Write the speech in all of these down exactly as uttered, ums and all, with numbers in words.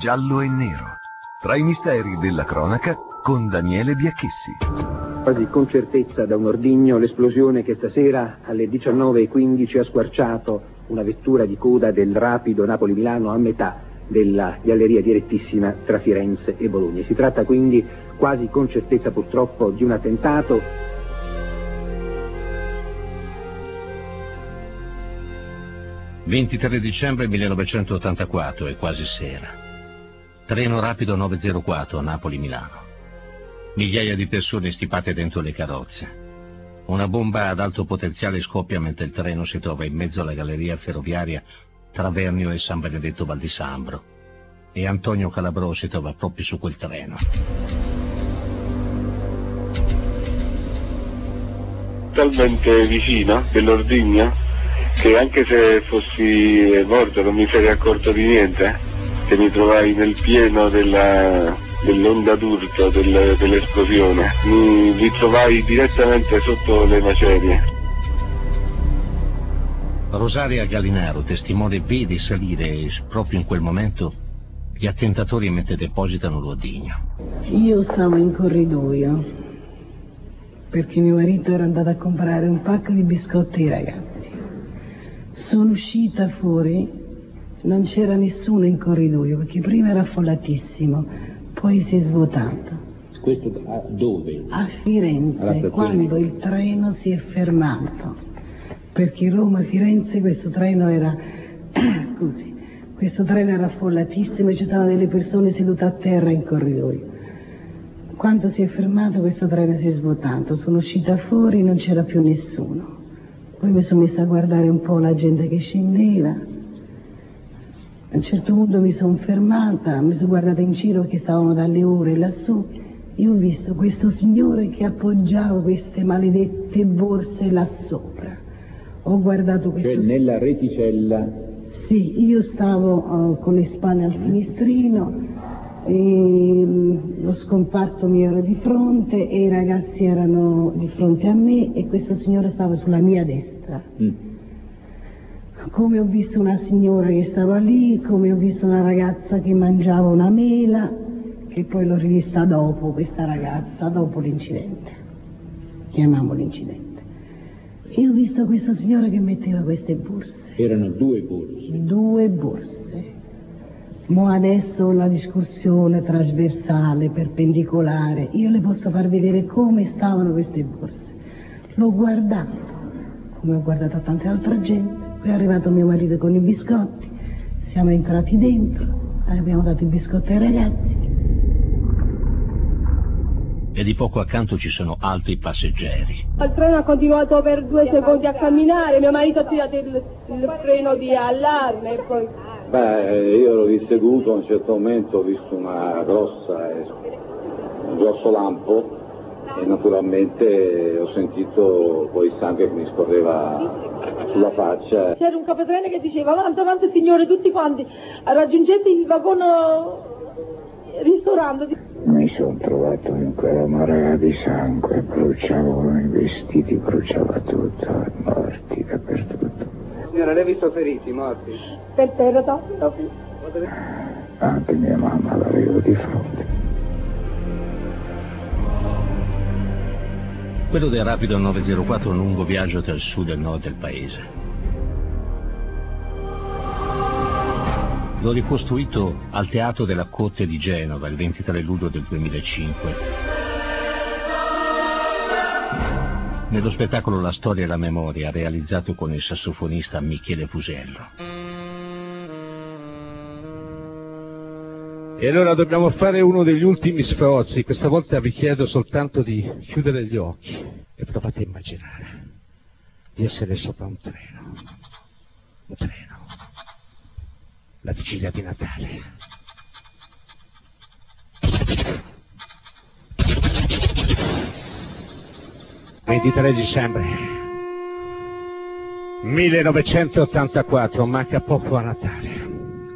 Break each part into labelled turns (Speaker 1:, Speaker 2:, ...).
Speaker 1: giallo e nero. Tra i misteri della cronaca con Daniele Biacchessi.
Speaker 2: Quasi con certezza da un ordigno l'esplosione che stasera alle diciannove e quindici ha squarciato una vettura di coda del rapido Napoli-Milano a metà della galleria direttissima tra Firenze e Bologna. Si tratta quindi quasi con certezza purtroppo di un attentato.
Speaker 3: ventitré dicembre millenovecentottantaquattro, è quasi sera. Treno rapido nove zero quattro Napoli-Milano. Migliaia di persone stipate dentro le carrozze. Una bomba ad alto potenziale scoppia mentre il treno si trova in mezzo alla galleria ferroviaria tra Vernio e San Benedetto Val di Sambro. E Antonio Calabrò si trova proprio su quel treno.
Speaker 4: Talmente vicina dell'ordigno che anche se fossi morto non mi sarei accorto di niente, che mi trovai nel pieno della, dell'onda d'urto del, dell'esplosione. Mi ritrovai direttamente sotto le macerie.
Speaker 3: Rosaria Gallinaro, testimone, vede salire proprio in quel momento gli attentatori mentre depositano l'ordigno.
Speaker 5: Io stavo in corridoio perché mio marito era andato a comprare un pacco di biscotti ai ragazzi. Sono uscita fuori, non c'era nessuno in corridoio perché prima era affollatissimo, poi si è svuotato.
Speaker 6: Questo a dove?
Speaker 5: A Firenze, quando il treno si è fermato, perché Roma-Firenze questo treno era scusi, questo treno era affollatissimo e ci stavano delle persone sedute a terra in corridoio. Quando si è fermato questo treno si è svuotato, sono uscita fuori, non c'era più nessuno. Poi mi sono messa a guardare un po' la gente che scendeva. A un certo punto mi sono fermata, mi sono guardata in giro che stavano dalle ore lassù. Io ho visto questo signore che appoggiava queste maledette borse là sopra. Ho guardato questo...
Speaker 6: Cioè nella reticella?
Speaker 5: Sì, io stavo uh, con le spalle al finestrino, e lo scomparto mi era di fronte e i ragazzi erano di fronte a me e questo signore stava sulla mia destra. Mm. Come ho visto una signora che stava lì, come ho visto una ragazza che mangiava una mela, che poi l'ho rivista dopo, questa ragazza, dopo l'incidente. Chiamiamo l'incidente. E ho visto questo signore che metteva queste borse.
Speaker 6: Erano due borse?
Speaker 5: Due borse. Mo adesso la discussione trasversale, perpendicolare, io le posso far vedere come stavano queste borse. L'ho guardato, come ho guardato tante altre gente, poi è arrivato mio marito con i biscotti, siamo entrati dentro, abbiamo dato i biscotti ai ragazzi.
Speaker 3: E di poco accanto ci sono altri passeggeri.
Speaker 7: Il treno ha continuato per due secondi a camminare, mio marito ha tirato il, il freno di allarme e poi...
Speaker 8: Beh, io l'ho seduto, a un certo momento ho visto una grossa, un grosso lampo e naturalmente ho sentito poi il sangue che mi scorreva sulla faccia.
Speaker 7: C'era un capotreno che diceva avanti, avanti signore, tutti quanti, raggiungete il vagone ristorante.
Speaker 9: Mi sono trovato in quella marea di sangue, bruciavano i vestiti, bruciava tutto, morti dappertutto.
Speaker 2: Signora, lei ha visto feriti, morti?
Speaker 7: Per terra, no?
Speaker 9: Anche mia mamma l'avevo di fronte.
Speaker 3: Quello del rapido nove zero quattro è un lungo viaggio tra il sud e il nord del paese. L'ho ricostruito al Teatro della Corte di Genova il ventitré luglio del duemilacinque. Nello spettacolo La storia e la memoria, realizzato con il sassofonista Michele Fusello.
Speaker 10: E allora dobbiamo fare uno degli ultimi sforzi. Questa volta vi chiedo soltanto di chiudere gli occhi e provate a immaginare di essere sopra un treno. Un treno. La vigilia di Natale. ventitré dicembre millenovecentottantaquattro, manca poco a Natale.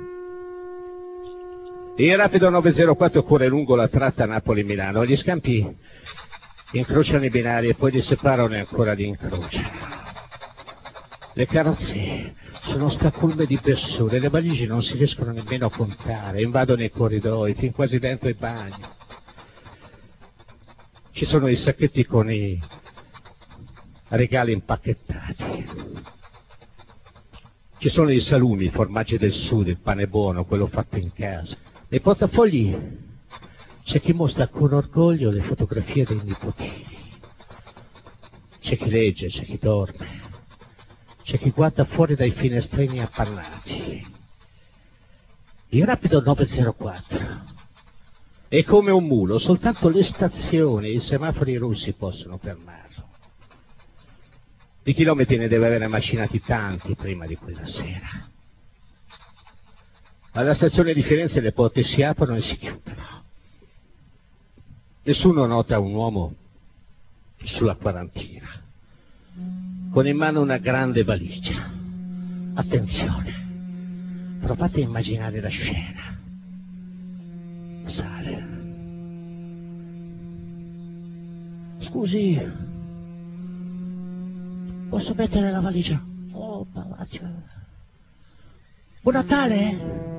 Speaker 10: Il rapido nove zero quattro corre lungo la tratta Napoli-Milano. Gli scampi incrociano i binari e poi li separano e ancora li incrociano. Le carrozze sono stracolme di persone, le valigie non si riescono nemmeno a contare, invadono i corridoi, fin quasi dentro i bagni. Ci sono i sacchetti con i regali impacchettati. Ci sono i salumi, i formaggi del sud, il pane buono, quello fatto in casa. Nei portafogli c'è chi mostra con orgoglio le fotografie dei nipotini. C'è chi legge, c'è chi dorme. C'è chi guarda fuori dai finestrini appannati. Il rapido nove zero quattro è come un mulo, soltanto le stazioni e i semafori rossi possono fermarlo. Di chilometri ne deve avere macinati tanti prima di quella sera. Alla stazione di Firenze le porte si aprono e si chiudono. Nessuno nota un uomo sulla quarantina, con in mano una grande valigia. Attenzione, provate a immaginare la scena. Sale. Scusi, posso mettere la valigia? Oh, palazzo. Buon Natale!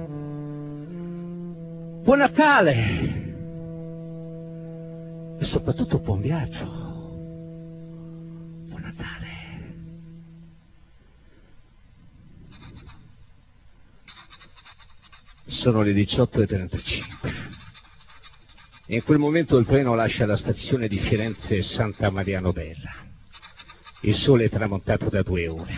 Speaker 10: Buon Natale! E soprattutto buon viaggio. Buon Natale. Sono le diciotto e trentacinque. In quel momento il treno lascia la stazione di Firenze Santa Maria Novella. Il sole è tramontato da due ore.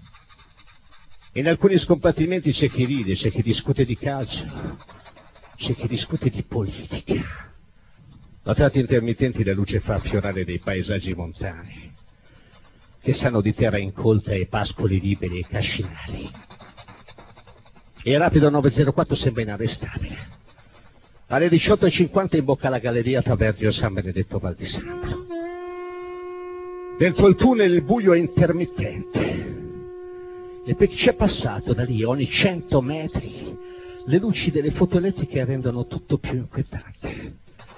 Speaker 10: In alcuni scompartimenti c'è chi ride, c'è chi discute di calcio, c'è chi discute di politica. A tratti intermittenti la luce fa affiorare dei paesaggi montani che sanno di terra incolta e pascoli liberi e cascinali. E il rapido nove zero quattro sembra inarrestabile. Alle diciotto e cinquanta imbocca la galleria Taverdio San Benedetto Val di Sangro. Dentro il tunnel il buio è intermittente. E per chi c'è passato da lì ogni cento metri le luci delle foto elettriche rendono tutto più inquietante.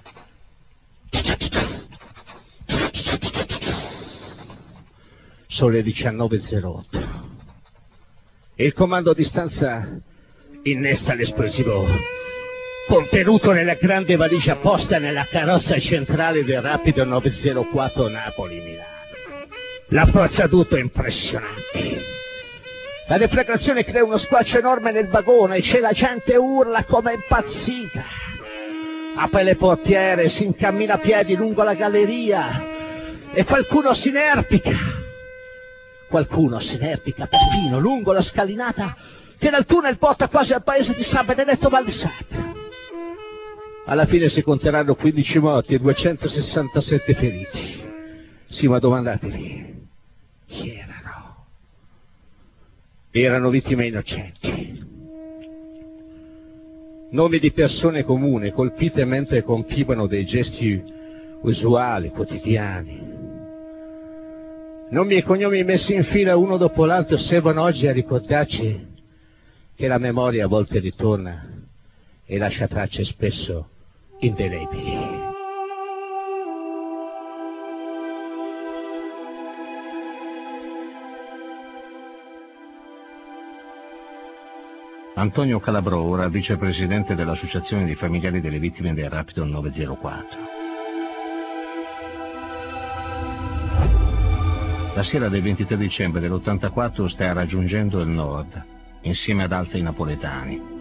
Speaker 10: Sono le diciannove e zero otto e il comando a distanza innesta l'esplosivo contenuto nella grande valigia posta nella carrozza centrale del rapido nove zero quattro Napoli-Milano. La forza d'urto è impressionante. La deflagrazione crea uno squarcio enorme nel vagone e c'è la gente urla come impazzita. Apre le portiere, si incammina a piedi lungo la galleria e qualcuno si inerpica. Qualcuno si inerpica perfino lungo la scalinata che dal tunnel porta quasi al paese di San Benedetto Val di Sangro. Alla fine si conteranno quindici morti e duecentosessantasette feriti. Sì, ma domandatevi, chi erano? Erano vittime innocenti. Nomi di persone comuni colpite mentre compivano dei gesti usuali, quotidiani. Nomi e cognomi messi in fila uno dopo l'altro servono oggi a ricordarci che la memoria a volte ritorna e lascia tracce spesso indelebili.
Speaker 3: Antonio Calabrò, ora vicepresidente dell'Associazione dei familiari delle vittime del rapido nove zero quattro. La sera del ventitré dicembre dell'ottantaquattro sta raggiungendo il nord, insieme ad altri napoletani.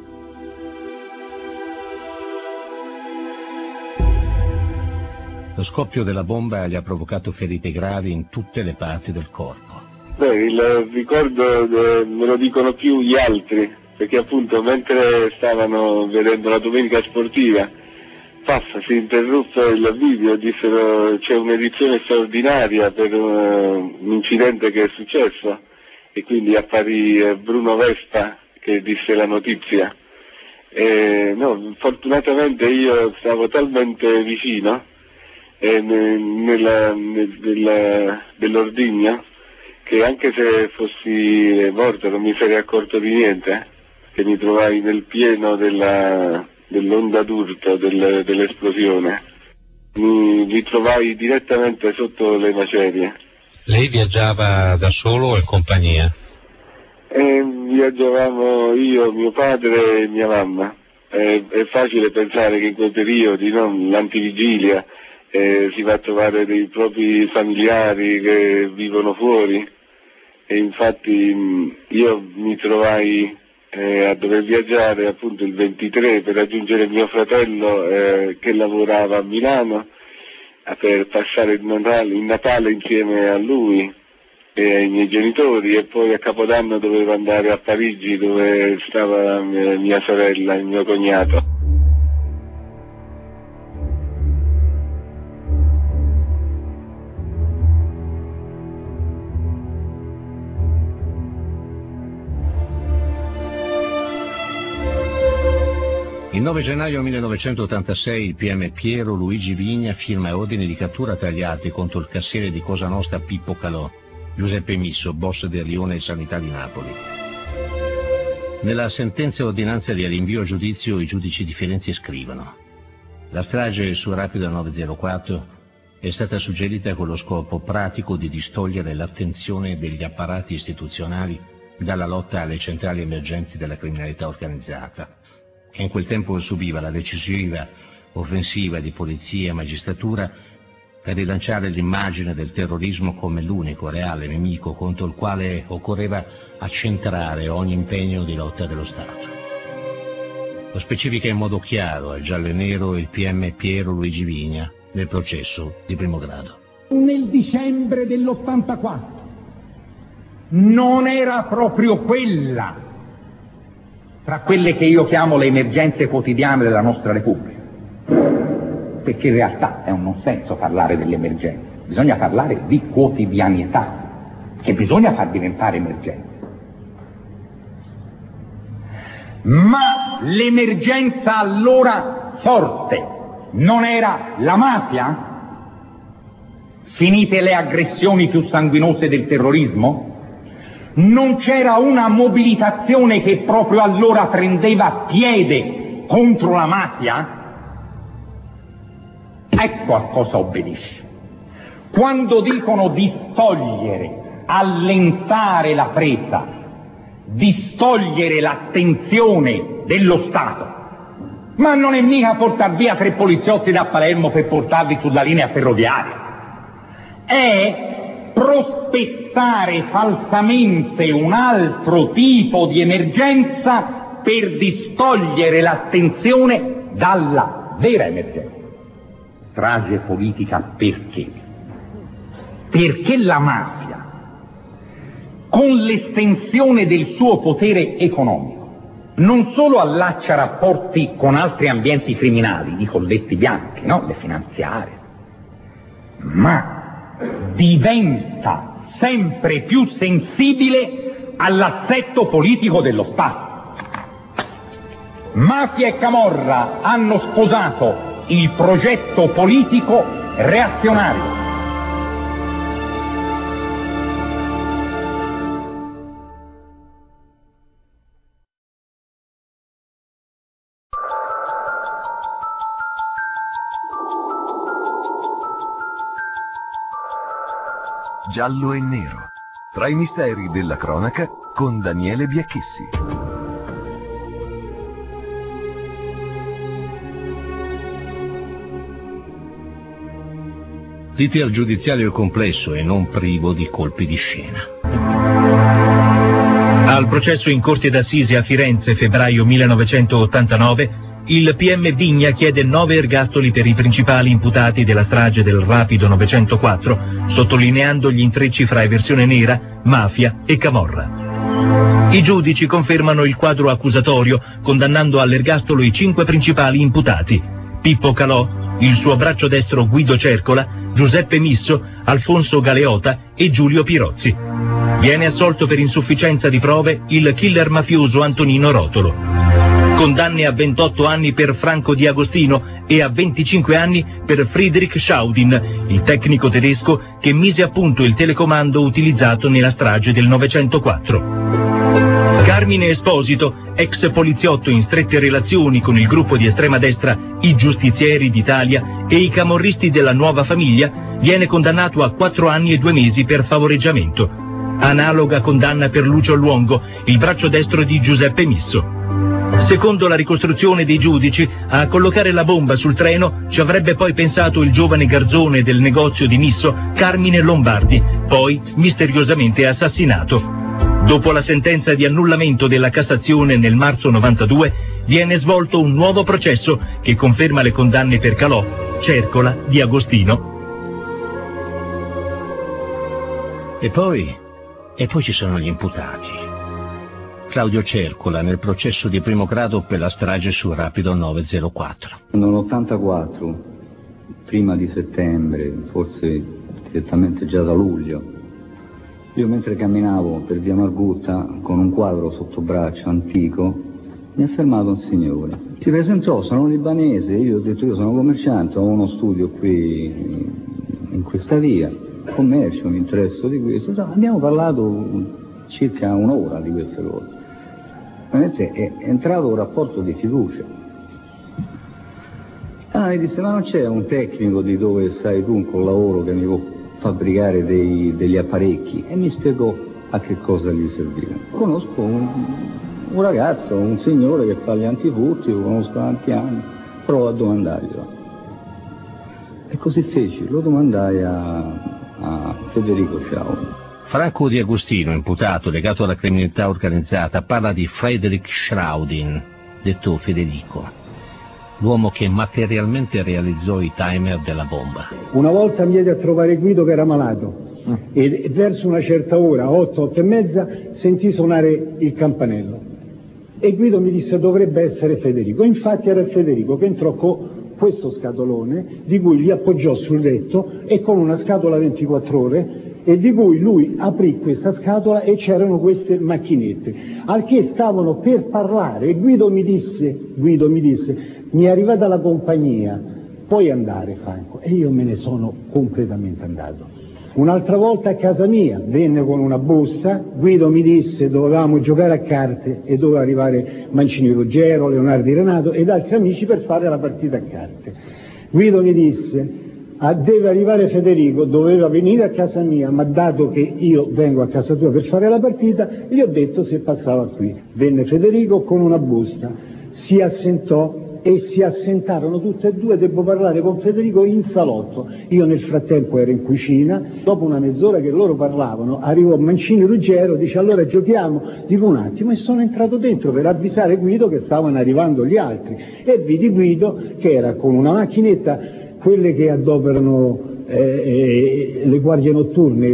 Speaker 3: Lo scoppio della bomba gli ha provocato ferite gravi in tutte le parti del corpo.
Speaker 4: Beh, il ricordo eh, me lo dicono più gli altri, perché appunto mentre stavano vedendo la domenica sportiva, paf, si interruppe il video e dissero c'è un'edizione straordinaria per uh, un incidente che è successo, e quindi apparì eh, Bruno Vespa che disse la notizia. E, no, fortunatamente io stavo talmente vicino eh, nella, nella, dell'ordigno che anche se fossi morto non mi sarei accorto di niente, che mi trovai nel pieno della, dell'onda d'urto del, dell'esplosione. Mi ritrovai direttamente sotto le macerie
Speaker 10: Lei viaggiava da solo o in compagnia?
Speaker 4: Eh, viaggiavamo io, mio padre e mia mamma. Eh, è facile pensare che in quei periodi, no, l'antivigilia, eh, si va a trovare dei propri familiari che vivono fuori, e infatti mh, io mi trovai eh, a dover viaggiare appunto il ventitré per raggiungere mio fratello eh, che lavorava a Milano, per passare il Natale, il Natale insieme a lui e ai miei genitori, e poi a Capodanno dovevo andare a Parigi dove stava mia, mia sorella e mio cognato.
Speaker 3: Il nove gennaio millenovecentottantasei il P M Piero Luigi Vigna firma ordini di cattura tra gli altri contro il cassiere di Cosa Nostra Pippo Calò, Giuseppe Misso, boss del rione e sanità di Napoli. Nella sentenza e ordinanza di rinvio a giudizio i giudici di Firenze scrivono: la strage su Rapido nove zero quattro è stata suggerita con lo scopo pratico di distogliere l'attenzione degli apparati istituzionali dalla lotta alle centrali emergenti della criminalità organizzata, che in quel tempo subiva la decisiva offensiva di polizia e magistratura per rilanciare l'immagine del terrorismo come l'unico reale nemico contro il quale occorreva accentrare ogni impegno di lotta dello Stato. Lo specifica in modo chiaro al giallo e nero il P M Piero Luigi Vigna nel processo di primo grado.
Speaker 11: Nel dicembre dell'ottantaquattro non era proprio quella tra quelle che io chiamo le emergenze quotidiane della nostra Repubblica, perché in realtà è un non senso parlare delle emergenze, bisogna parlare di quotidianità, che bisogna far diventare emergenze. Ma l'emergenza allora forte non era la mafia? Finite le aggressioni più sanguinose del terrorismo? Non c'era una mobilitazione che proprio allora prendeva piede contro la mafia? Ecco a cosa obbedisce. Quando dicono distogliere, allentare la presa, distogliere l'attenzione dello Stato, ma non è mica portar via tre poliziotti da Palermo per portarli sulla linea ferroviaria, è prospettare falsamente un altro tipo di emergenza per distogliere l'attenzione dalla vera emergenza. Strage politica perché? Perché la mafia, con l'estensione del suo potere economico, non solo allaccia rapporti con altri ambienti criminali, i colletti bianchi, no? Le finanziarie, ma diventa sempre più sensibile all'assetto politico dello Stato. Mafia e camorra hanno sposato il progetto politico reazionario.
Speaker 1: Giallo e nero, tra i misteri della cronaca con Daniele Biacchessi.
Speaker 3: L'iter giudiziario complesso e non privo di colpi di scena.
Speaker 12: Al processo in Corte d'Assise a Firenze, febbraio millenovecentottantanove, il P M Vigna chiede nove ergastoli per i principali imputati della strage del Rapido novecentoquattro, sottolineando gli intrecci fra eversione nera, mafia e camorra. I giudici confermano il quadro accusatorio, condannando all'ergastolo i cinque principali imputati: Pippo Calò, il suo braccio destro Guido Cercola, Giuseppe Misso, Alfonso Galeota e Giulio Pirozzi. Viene assolto per insufficienza di prove il killer mafioso Antonino Rotolo. Condanne a ventotto anni per Franco Di Agostino e a venticinque anni per Friedrich Schaudin, il tecnico tedesco che mise a punto il telecomando utilizzato nella strage del novecentoquattro. Carmine Esposito, ex poliziotto in strette relazioni con il gruppo di estrema destra I Giustizieri d'Italia e i camorristi della Nuova Famiglia, viene condannato a quattro anni e due mesi per favoreggiamento. Analoga condanna per Lucio Luongo, il braccio destro di Giuseppe Misso. Secondo la ricostruzione dei giudici, a collocare la bomba sul treno ci avrebbe poi pensato il giovane garzone del negozio di Misso, Carmine Lombardi, poi misteriosamente assassinato. Dopo la sentenza di annullamento della Cassazione nel marzo novantadue, viene svolto un nuovo processo che conferma le condanne per Calò, Cercola, Di Agostino.
Speaker 3: E poi, e poi ci sono gli imputati. Claudio Cercola nel processo di primo grado per la strage su Rapido nove zero quattro.
Speaker 8: Nell'ottantaquattro, prima di settembre, forse direttamente già da luglio, io mentre camminavo per via Margutta con un quadro sotto braccio antico, mi ha fermato un signore. Si presentò, sono libanese, io ho detto io sono commerciante, ho uno studio qui in questa via, commercio, mi interesso di questo. Abbiamo parlato circa un'ora di queste cose. Veramente è entrato un rapporto di fiducia. Ah, mi disse, ma non c'è un tecnico di dove stai tu col lavoro che mi può fabbricare dei, degli apparecchi? E mi spiegò a che cosa gli serviva. Conosco un, un ragazzo, un signore che fa gli antifurti, lo conosco da tanti anni, provo a domandarglielo. E così feci, lo domandai a, a Federico Sciaudi.
Speaker 3: Franco Di Agostino, imputato legato alla criminalità organizzata, parla di Frederick Schraudin, detto Federico, l'uomo che materialmente realizzò i timer della bomba.
Speaker 13: Una volta mi diede a trovare Guido che era malato e, e verso una certa ora, otto, otto e mezza, sentì suonare il campanello e Guido mi disse dovrebbe essere Federico. Infatti era Federico che entrò con questo scatolone di cui gli appoggiò sul letto e con una scatola ventiquattro ore e di cui lui aprì questa scatola e c'erano queste macchinette, al che stavano per parlare e Guido mi disse, Guido mi disse, mi è arrivata la compagnia, puoi andare Franco, e io me ne sono completamente andato. Un'altra volta a casa mia, venne con una busta, Guido mi disse dovevamo giocare a carte e doveva arrivare Mancini Ruggero, Leonardo Renato ed altri amici per fare la partita a carte. Guido mi disse Ah, deve arrivare Federico, doveva venire a casa mia, ma dato che io vengo a casa tua per fare la partita, gli ho detto se passava qui. Venne Federico con una busta, si assentò e si assentarono tutte e due, devo parlare con Federico in salotto. Io nel frattempo ero in cucina, dopo una mezz'ora che loro parlavano, arrivò Mancini Ruggero, dice allora giochiamo, dico un attimo e sono entrato dentro per avvisare Guido che stavano arrivando gli altri e vidi Guido che era con una macchinetta, quelle che adoperano eh, eh, le guardie notturne,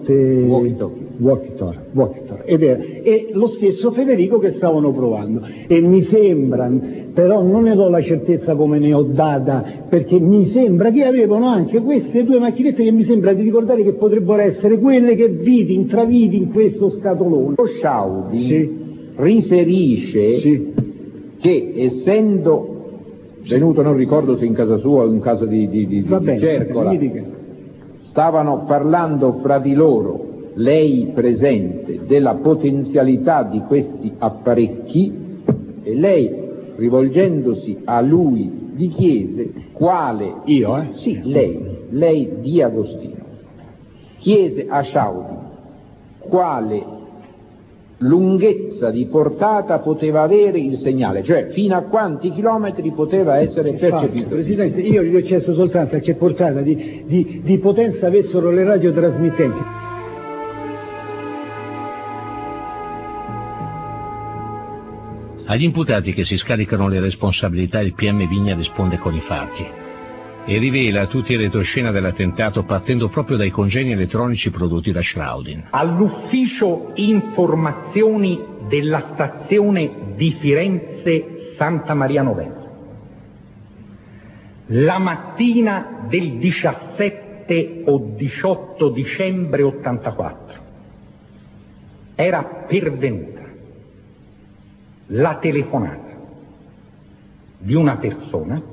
Speaker 13: walkie-talkie, ed era, e lo stesso Federico che stavano provando. E mi sembra, però non ne do la certezza come ne ho data, perché mi sembra che avevano anche queste due macchinette che mi sembra di ricordare che potrebbero essere quelle che vidi, intravidi in questo scatolone.
Speaker 14: Lo Sciaudi
Speaker 13: sì.
Speaker 14: riferisce
Speaker 13: sì.
Speaker 14: che essendo venuto, non ricordo se in casa sua o in casa di, di, di,
Speaker 13: Va
Speaker 14: di
Speaker 13: bene,
Speaker 14: Cercola, stavano parlando fra di loro, lei presente, della potenzialità di questi apparecchi e lei, rivolgendosi a lui, gli chiese quale...
Speaker 13: Io, eh?
Speaker 14: Sì, lei, lei Di Agostino, chiese a Sciaudi quale lunghezza di portata poteva avere il segnale, cioè fino a quanti chilometri poteva essere percepito.
Speaker 13: Presidente, io gli ho chiesto soltanto a che portata di, di, di potenza avessero le radiotrasmittenti.
Speaker 3: Agli imputati che si scaricano le responsabilità il P M Vigna risponde con i fatti e rivela a tutti il retroscena dell'attentato partendo proprio dai congegni elettronici prodotti da Schraudin.
Speaker 11: All'ufficio informazioni della stazione di Firenze Santa Maria Novella, la mattina del diciassette o diciotto dicembre ottantaquattro era pervenuta la telefonata di una persona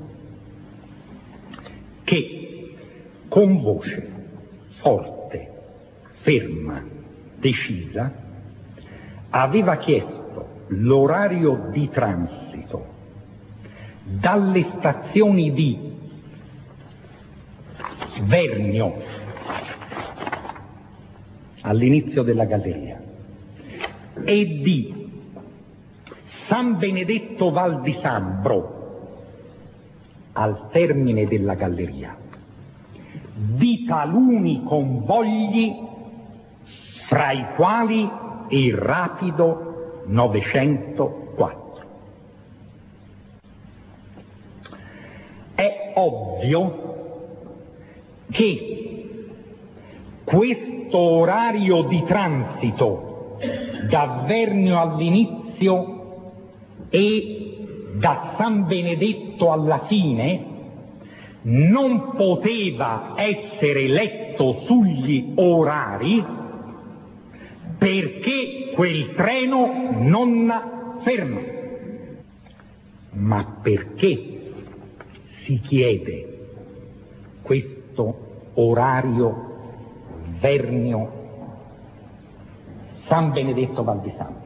Speaker 11: che con voce forte, ferma, decisa, aveva chiesto l'orario di transito dalle stazioni di Vernio all'inizio della galleria e di San Benedetto Val di Sambro al termine della galleria di taluni convogli, fra i quali il rapido novecentoquattro. È ovvio che questo orario di transito da Vernio all'inizio e da San Benedetto alla fine non poteva essere letto sugli orari perché quel treno non ferma. Ma perché si chiede questo orario Vernio San Benedetto Val di Sambro?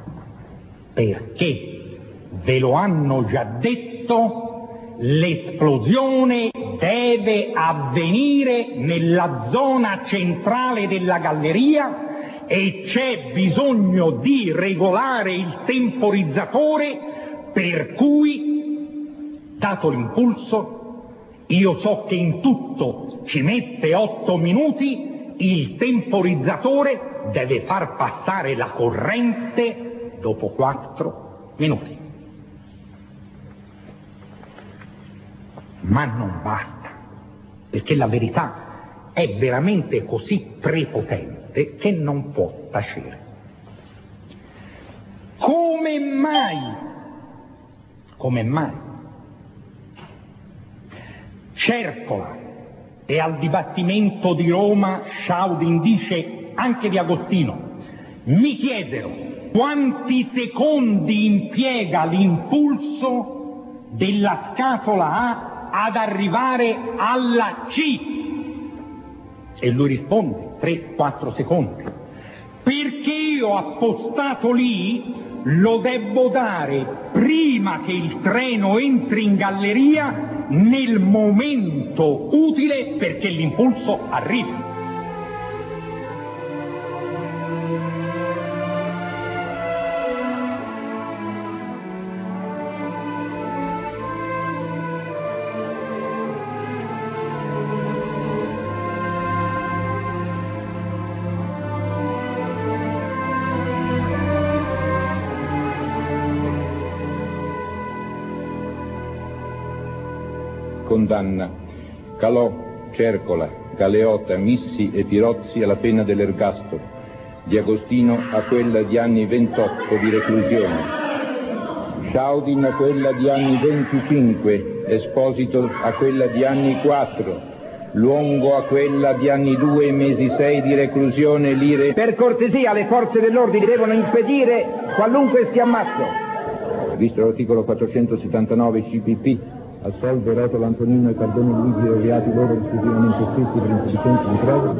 Speaker 11: Perché, ve lo hanno già detto, l'esplosione deve avvenire nella zona centrale della galleria e c'è bisogno di regolare il temporizzatore, per cui, dato l'impulso, io so che in tutto ci mette otto minuti, il temporizzatore deve far passare la corrente dopo quattro minuti. Ma non basta, perché la verità è veramente così prepotente che non può tacere. Come mai? Come mai? Cercola e al dibattimento di Roma Schaudin dice anche di Agostino, mi chiedero quanti secondi impiega l'impulso della scatola A ad arrivare alla C, e lui risponde tre quattro secondi, perché io appostato lì lo debbo dare prima che il treno entri in galleria, nel momento utile perché l'impulso arrivi.
Speaker 14: Condanna Calò, Cercola, Galeota, Missi e Pirozzi alla pena dell'ergastolo, Di Agostino a quella di anni ventotto di reclusione, Schaudin a quella di anni venticinque, Esposito a quella di anni quattro, Luongo a quella di anni due mesi sei di reclusione lire.
Speaker 15: Per cortesia le forze dell'ordine devono impedire qualunque sia ammazzo.
Speaker 14: Visto l'articolo quattrocentosettantanove C P P, assolve Rotolo Antonino e Cardone Luigi dei reati loro rispettivamente stessi per insufficienza di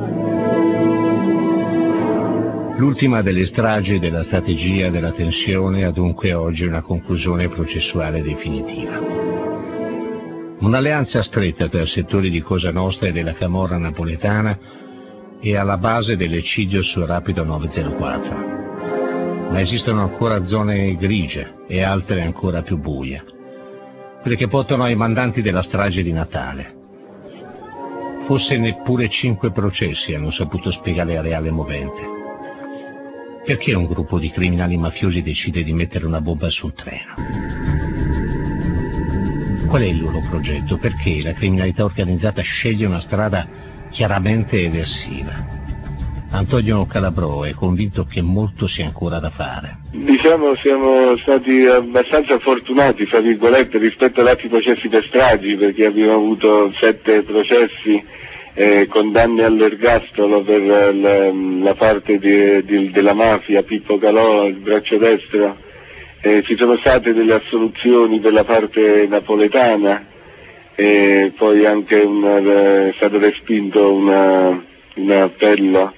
Speaker 14: prove.
Speaker 3: L'ultima delle stragi della strategia della tensione ha dunque oggi una conclusione processuale definitiva. Un'alleanza stretta tra settori di Cosa Nostra e della camorra napoletana è alla base dell'eccidio sul Rapido novecentoquattro. Ma esistono ancora zone grigie e altre ancora più buie, quelle che portano ai mandanti della strage di Natale. Forse neppure cinque processi hanno saputo spiegare la reale movente. Perché un gruppo di criminali mafiosi decide di mettere una bomba sul treno? Qual è il loro progetto? Perché la criminalità organizzata sceglie una strada chiaramente eversiva? Antonio Calabrò è convinto che molto sia ancora da fare.
Speaker 4: Diciamo siamo stati abbastanza fortunati, fra virgolette, rispetto ad altri processi per stragi, perché abbiamo avuto sette processi, eh, condanne all'ergastolo per la, la parte di, di, della mafia, Pippo Calò, il braccio destro, eh, ci sono state delle assoluzioni per la parte napoletana, e poi anche una, è stato respinto una, un appello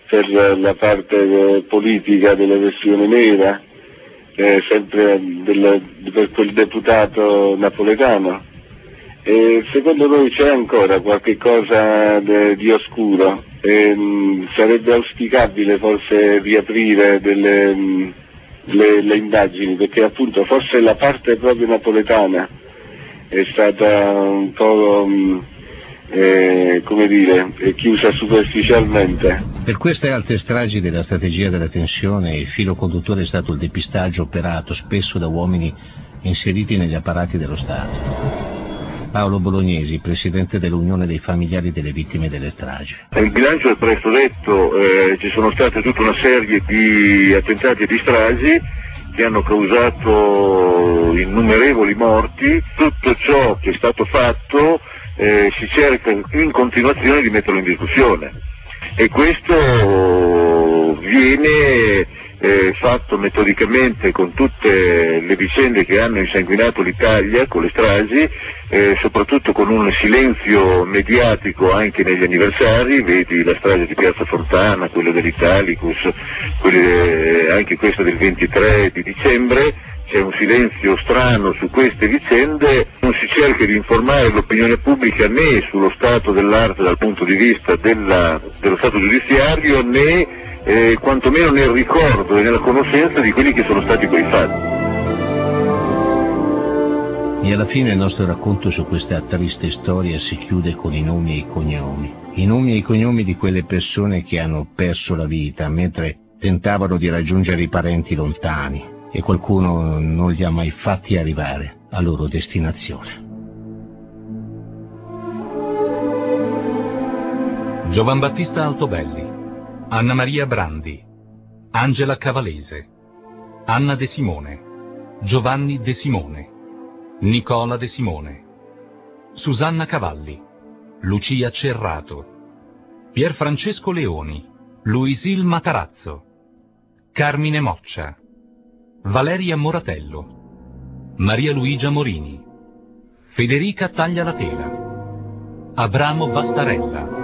Speaker 4: per la parte politica della questione nera, eh, sempre del, per quel deputato napoletano. E secondo voi c'è ancora qualche cosa de, di oscuro? E, mh, sarebbe auspicabile forse riaprire delle, mh, le, le indagini, perché appunto forse la parte proprio napoletana è stata un po' mh, eh, come dire, è chiusa superficialmente.
Speaker 3: Per queste alte stragi della strategia della tensione il filo conduttore è stato il depistaggio operato spesso da uomini inseriti negli apparati dello Stato. Paolo Bolognesi, presidente dell'Unione dei Familiari delle Vittime delle Stragi.
Speaker 16: Nel bilancio è presto detto, eh, ci sono state tutta una serie di attentati e di stragi che hanno causato innumerevoli morti. Tutto ciò che è stato fatto eh, si cerca in continuazione di metterlo in discussione e questo viene eh, fatto metodicamente con tutte le vicende che hanno insanguinato l'Italia, con le stragi, eh, soprattutto con un silenzio mediatico anche negli anniversari, vedi la strage di Piazza Fontana, quella dell'Italicus, quelle, anche questa del ventitré di dicembre, c'è un silenzio strano su queste vicende, non si cerca di informare l'opinione pubblica né sullo stato dell'arte dal punto di vista della, dello stato giudiziario né eh, quantomeno nel ricordo e nella conoscenza di quelli che sono stati quei fatti.
Speaker 3: E alla fine il nostro racconto su questa triste storia si chiude con i nomi e i cognomi. I nomi e i cognomi di quelle persone che hanno perso la vita mentre tentavano di raggiungere i parenti lontani e qualcuno non li ha mai fatti arrivare a loro destinazione.
Speaker 17: Giovan Battista Altobelli, Anna Maria Brandi, Angela Cavalese, Anna De Simone, Giovanni De Simone, Nicola De Simone, Susanna Cavalli, Lucia Cerrato, Pierfrancesco Leoni, Luisil Matarazzo, Carmine Moccia, Valeria Moratello, Maria Luigia Morini, Federica Taglialatela, Abramo Vastarella,